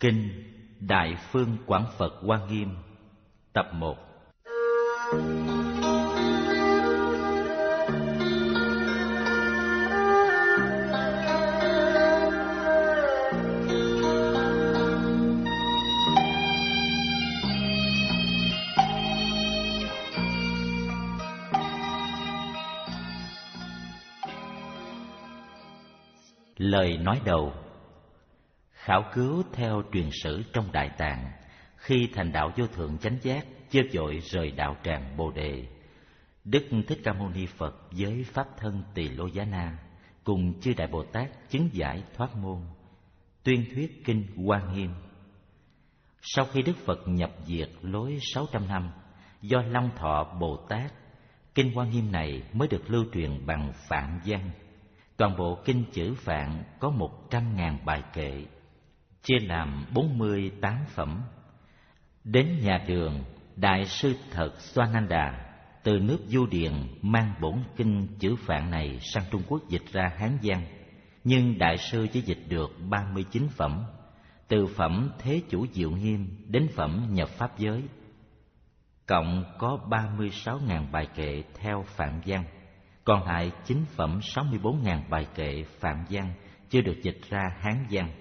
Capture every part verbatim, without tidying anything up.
Kinh Đại Phương Quảng Phật Hoa Nghiêm Tập một. Lời nói đầu. Khảo cứu theo truyền sử trong Đại Tạng, khi thành đạo vô thượng chánh giác, chưa vội rời đạo tràng Bồ Đề, Đức Thích Ca Mâu Ni Phật với pháp thân Tỳ Lô Giá Na cùng chư Đại Bồ Tát chứng giải thoát môn, tuyên thuyết kinh Hoa Nghiêm. Sau khi Đức Phật nhập diệt lối sáu trăm năm, do Long Thọ Bồ Tát, kinh Hoa Nghiêm này mới được lưu truyền bằng Phạn văn. Toàn bộ kinh chữ Phạn có một trăm ngàn bài kệ, chia làm bốn mươi tám phẩm. Đến nhà Đường, Đại sư Thật Xoananda từ nước Du Điền mang bổn kinh chữ Phạn này sang Trung Quốc dịch ra Hán văn, nhưng Đại sư chỉ dịch được ba mươi chín phẩm, từ phẩm Thế Chủ Diệu Nghiêm đến phẩm Nhập Pháp Giới. Cộng có ba mươi sáu ngàn bài kệ theo Phạn văn, còn lại chín phẩm sáu mươi bốn ngàn bài kệ Phạn văn chưa được dịch ra Hán văn.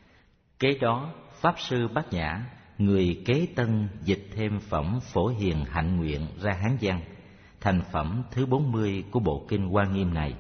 Kế đó, Pháp Sư Bát Nhã, người kế tân, dịch thêm phẩm Phổ Hiền Hạnh Nguyện ra Hán văn, thành phẩm thứ bốn mươi của bộ kinh Hoa Nghiêm này.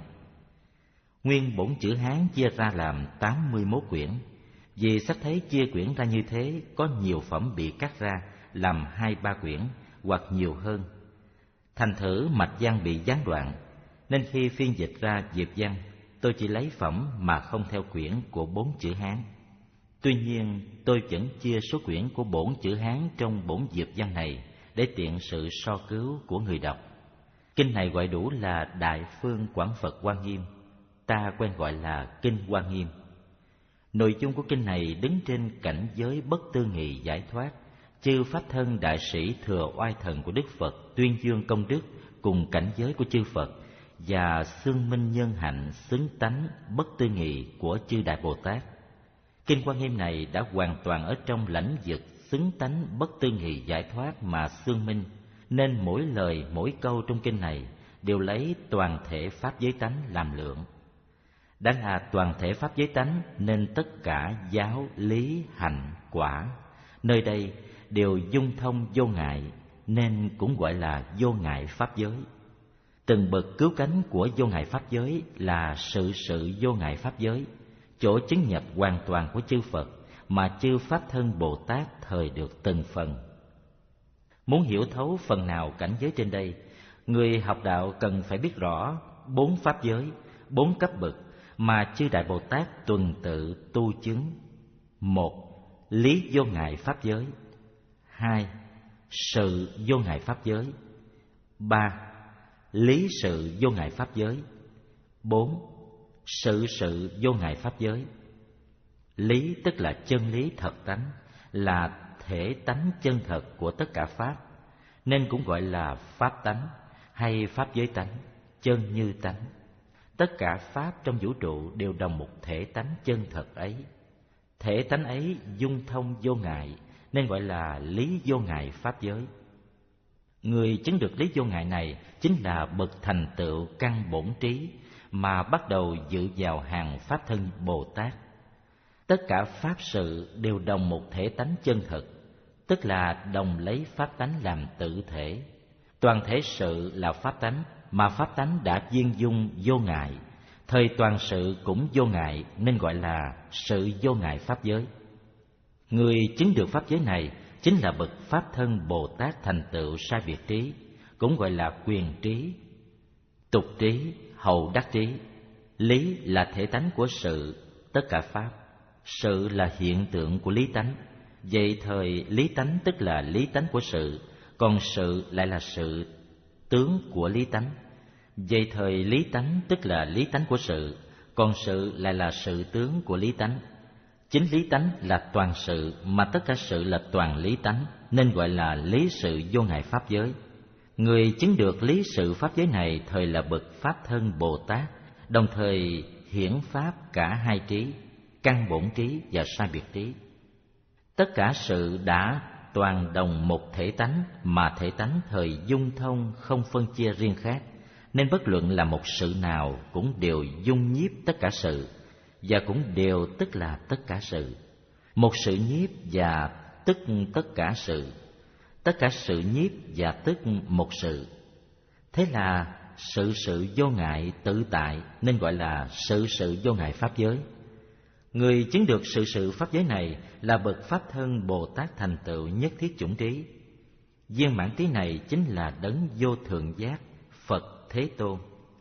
Nguyên bổn chữ Hán chia ra làm tám mươi mốt quyển. Vì sách thấy chia quyển ra như thế, có nhiều phẩm bị cắt ra làm hai ba quyển hoặc nhiều hơn. Thành thử mạch văn bị gián đoạn, nên khi phiên dịch ra diệp văn, tôi chỉ lấy phẩm mà không theo quyển của bốn chữ Hán. Tuy nhiên, tôi vẫn chia số quyển của bổn chữ Hán trong bổn diệp văn này để tiện sự so cứu của người đọc. Kinh này gọi đủ là Đại Phương Quảng Phật Hoa Nghiêm, ta quen gọi là Kinh Hoa Nghiêm. Nội dung của kinh này đứng trên cảnh giới bất tư nghị giải thoát. Chư Pháp Thân Đại Sĩ Thừa Oai Thần của Đức Phật tuyên dương công đức cùng cảnh giới của chư Phật, và xưng minh nhân hạnh xứng tánh bất tư nghị của chư Đại Bồ Tát. Kinh Hoa Nghiêm này đã hoàn toàn ở trong lãnh vực xứng tánh bất tư nghị giải thoát mà xưng minh, nên mỗi lời mỗi câu trong kinh này đều lấy toàn thể pháp giới tánh làm lượng. Đã là toàn thể pháp giới tánh nên tất cả giáo, lý, hạnh, quả nơi đây đều dung thông vô ngại, nên cũng gọi là vô ngại pháp giới. Từng bậc cứu cánh của vô ngại pháp giới là sự sự vô ngại pháp giới, chỗ chứng nhập hoàn toàn của chư Phật mà chư Pháp Thân Bồ Tát thời được từng phần. Muốn hiểu thấu phần nào cảnh giới trên đây, người học đạo cần phải biết rõ bốn pháp giới, bốn cấp bậc mà chư Đại Bồ Tát tuần tự tu chứng. Một, lý vô ngại pháp giới. Hai, sự vô ngại pháp giới. Ba, lý sự vô ngại pháp giới. Bốn, sự sự vô ngại pháp giới. Lý tức là chân lý thật tánh, là thể tánh chân thật của tất cả pháp, nên cũng gọi là pháp tánh hay pháp giới tánh, chân như tánh. Tất cả pháp trong vũ trụ đều đồng một thể tánh chân thật ấy. Thể tánh ấy dung thông vô ngại, nên gọi là lý vô ngại pháp giới. Người chứng được lý vô ngại này chính là bậc thành tựu căn bổn trí, mà bắt đầu dự vào hàng Pháp Thân Bồ Tát. Tất cả pháp sự đều đồng một thể tánh chân thực, tức là đồng lấy pháp tánh làm tự thể. Toàn thể sự là pháp tánh, mà pháp tánh đã viên dung vô ngại, thời toàn sự cũng vô ngại, nên gọi là sự vô ngại pháp giới. Người chứng được pháp giới này chính là bậc Pháp Thân Bồ Tát thành tựu sai biệt trí, cũng gọi là quyền trí, tục trí, hậu đắc trí. Lý là thể tánh của sự, tất cả pháp. Sự là hiện tượng của lý tánh. Vậy thời lý tánh tức là lý tánh của sự, còn sự lại là sự tướng của lý tánh. Vậy thời lý tánh tức là lý tánh của sự, còn sự lại là sự tướng của lý tánh. Chính lý tánh là toàn sự, mà tất cả sự là toàn lý tánh, nên gọi là lý sự vô ngại pháp giới. Người chứng được lý sự pháp giới này thời là bậc Pháp Thân Bồ Tát, đồng thời hiển pháp cả hai trí, căn bổn trí và sai biệt trí. Tất cả sự đã toàn đồng một thể tánh, mà thể tánh thời dung thông không phân chia riêng khác, nên bất luận là một sự nào cũng đều dung nhiếp tất cả sự, và cũng đều tức là tất cả sự. Một sự nhiếp và tức tất cả sự, tất cả sự nhiếp và tức một sự. Thế là sự sự vô ngại tự tại, nên gọi là sự sự vô ngại pháp giới. Người chứng được sự sự pháp giới này là bậc pháp thân Bồ Tát thành tựu nhất thiết chủng trí. Viên mãn trí này chính là đấng vô thượng giác Phật Thế Tôn.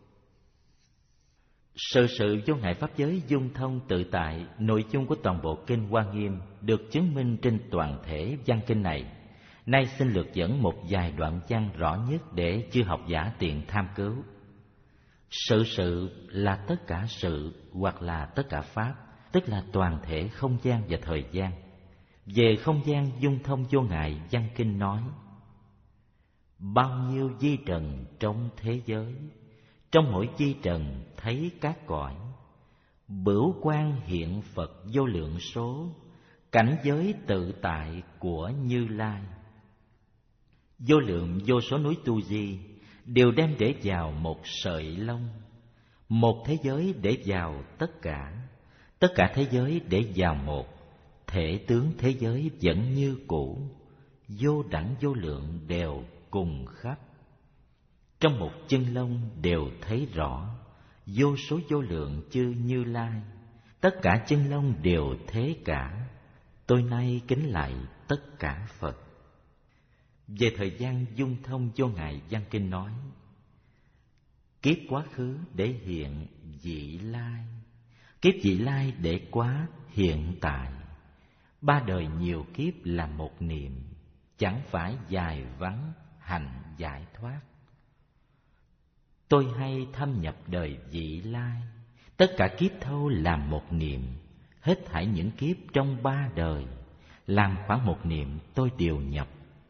Sự sự vô ngại pháp giới dung thông tự tại, nội dung của toàn bộ kinh Hoa Nghiêm được chứng minh trên toàn thể văn kinh này. Nay xin lược dẫn một vài đoạn văn rõ nhất để chư học giả tiện tham cứu. Sự sự là tất cả sự hoặc là tất cả pháp, tức là toàn thể không gian và thời gian. Về không gian dung thông vô ngại, văn kinh nói: bao nhiêu vi trần trong thế giới, trong mỗi vi trần thấy các cõi. Bửu quang hiện Phật vô lượng số, cảnh giới tự tại của Như Lai. Vô lượng vô số núi Tu Di đều đem để vào một sợi lông. Một thế giới để vào tất cả, tất cả thế giới để vào một. Thể tướng thế giới vẫn như cũ, vô đẳng vô lượng đều cùng khắp. Trong một chân lông đều thấy rõ, vô số vô lượng chư Như Lai. Tất cả chân lông đều thế cả, tôi nay kính lạy tất cả Phật. Về thời gian dung thông vô ngại, văn kinh nói: kiếp quá khứ để hiện vị lai, kiếp vị lai để quá hiện tại. Ba đời nhiều kiếp là một niệm, chẳng phải dài vắng hành giải thoát. Tôi hay thâm nhập đời vị lai, tất cả kiếp thâu làm một niệm. Hết thảy những kiếp trong ba đời, làm khoảng một niệm tôi đều nhập.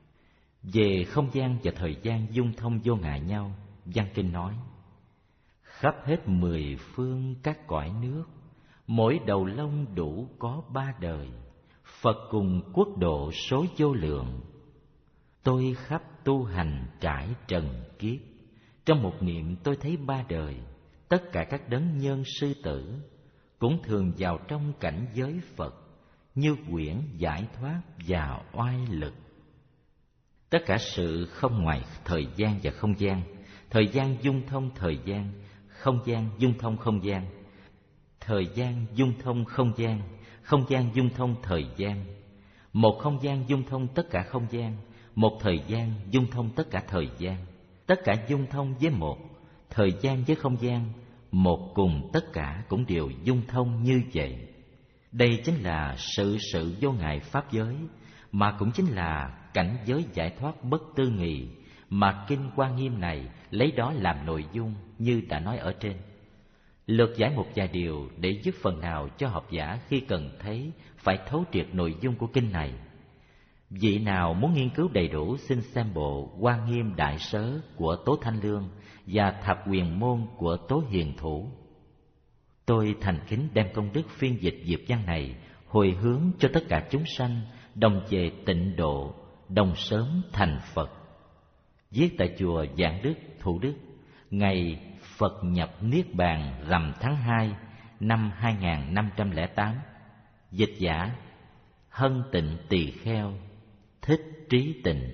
Về không gian và thời gian dung thông vô ngại nhau, văn kinh nói: khắp hết mười phương các cõi nước, mỗi đầu lông đủ có ba đời. Phật cùng quốc độ số vô lượng, tôi khắp tu hành trải trần kiếp. Trong một niệm tôi thấy ba đời, tất cả các đấng nhân sư tử cũng thường vào trong cảnh giới Phật, như quyển giải thoát và oai lực. Tất cả sự không ngoài thời gian và không gian, thời gian dung thông thời gian, không gian dung thông không gian, thời gian dung thông không gian, không gian dung thông thời gian. Một không gian dung thông tất cả không gian, một thời gian dung thông tất cả thời gian. Tất cả dung thông với một, thời gian với không gian, một cùng tất cả cũng đều dung thông như vậy. Đây chính là sự sự vô ngại pháp giới, mà cũng chính là cảnh giới giải thoát bất tư nghì mà kinh Hoa Nghiêm này lấy đó làm nội dung như đã nói ở trên. Lược giải một vài điều để giúp phần nào cho học giả khi cần thấy phải thấu triệt nội dung của kinh này. Vị nào muốn nghiên cứu đầy đủ xin xem bộ Hoa Nghiêm Đại Sớ của Tố Thanh Lương và Thập Quyền Môn của Tố Hiền Thủ. Tôi thành kính đem công đức phiên dịch diệp văn này hồi hướng cho tất cả chúng sanh đồng về tịnh độ, đồng sớm thành Phật. Viết tại chùa Vạn Đức, Thủ Đức, ngày Phật nhập Niết Bàn rằm tháng hai năm hai nghìn năm trăm lẻ tám. Dịch giả Hân Tịnh Tỳ Kheo, Thích Trí Tịnh.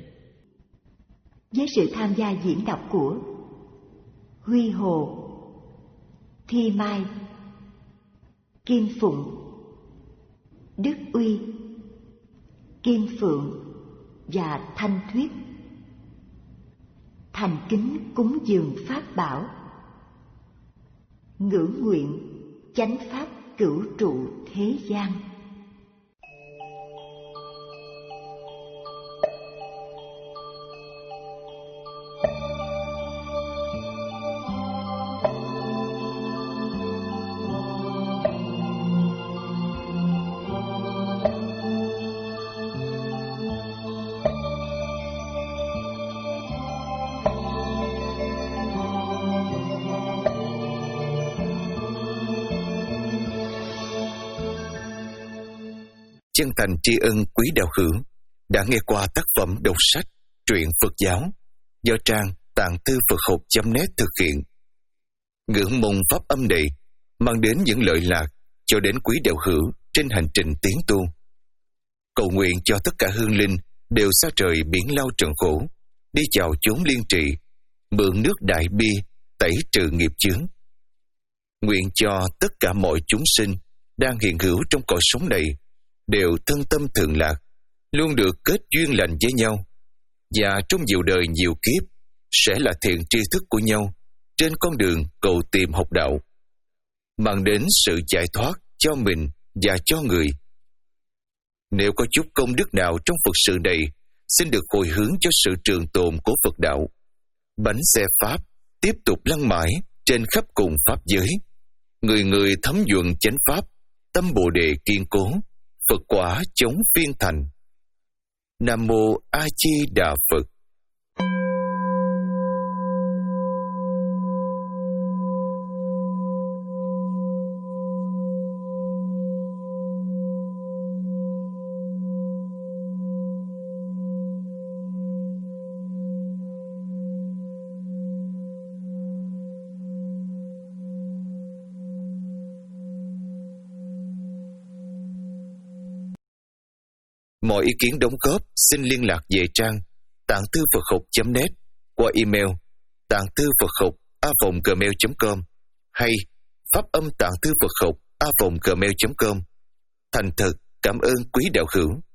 Với sự tham gia diễn đọc của Huy Hồ, Thi Mai, Kim Phụng, Đức Uy, Kim Phượng và Thanh Thuyết, thành kính cúng dường pháp bảo, ngưỡng nguyện chánh pháp cửu trụ thế gian. chân thành tri ân quý đạo hữu đã nghe qua tác phẩm đọc sách truyện Phật giáo do trang tạng thư Phật học chấm net thực hiện. Ngưỡng mong pháp âm này mang đến những lợi lạc cho đến quý đạo hữu trên hành trình tiến tu. Cầu nguyện cho tất cả hương linh đều xa trời biển lao trần khổ, đi chào chốn liên trì, mượn nước đại bi tẩy trừ nghiệp chướng. Nguyện cho tất cả mọi chúng sinh đang hiện hữu trong cõi sống này đều thân tâm thường lạc, luôn được kết duyên lành với nhau, và trong nhiều đời nhiều kiếp sẽ là thiện tri thức của nhau trên con đường cầu tìm học đạo, mang đến sự giải thoát cho mình và cho người. Nếu có chút công đức nào trong Phật sự này, xin được hồi hướng cho sự trường tồn của Phật đạo. Bánh xe Pháp tiếp tục lăn mãi trên khắp cùng Pháp giới. Người người thấm nhuận chánh Pháp, tâm Bồ Đề kiên cố, Phật quả chống phiên thành. Nam Mô A Di Đà Phật. Mọi ý kiến đóng góp xin liên lạc về trang tạng thư Phật học chấm net qua email tạng thư Phật học a vòng gmail chấm com hay pháp âm tạng thư Phật học a vòng gmail chấm com. Thành thật cảm ơn quý đạo hữu.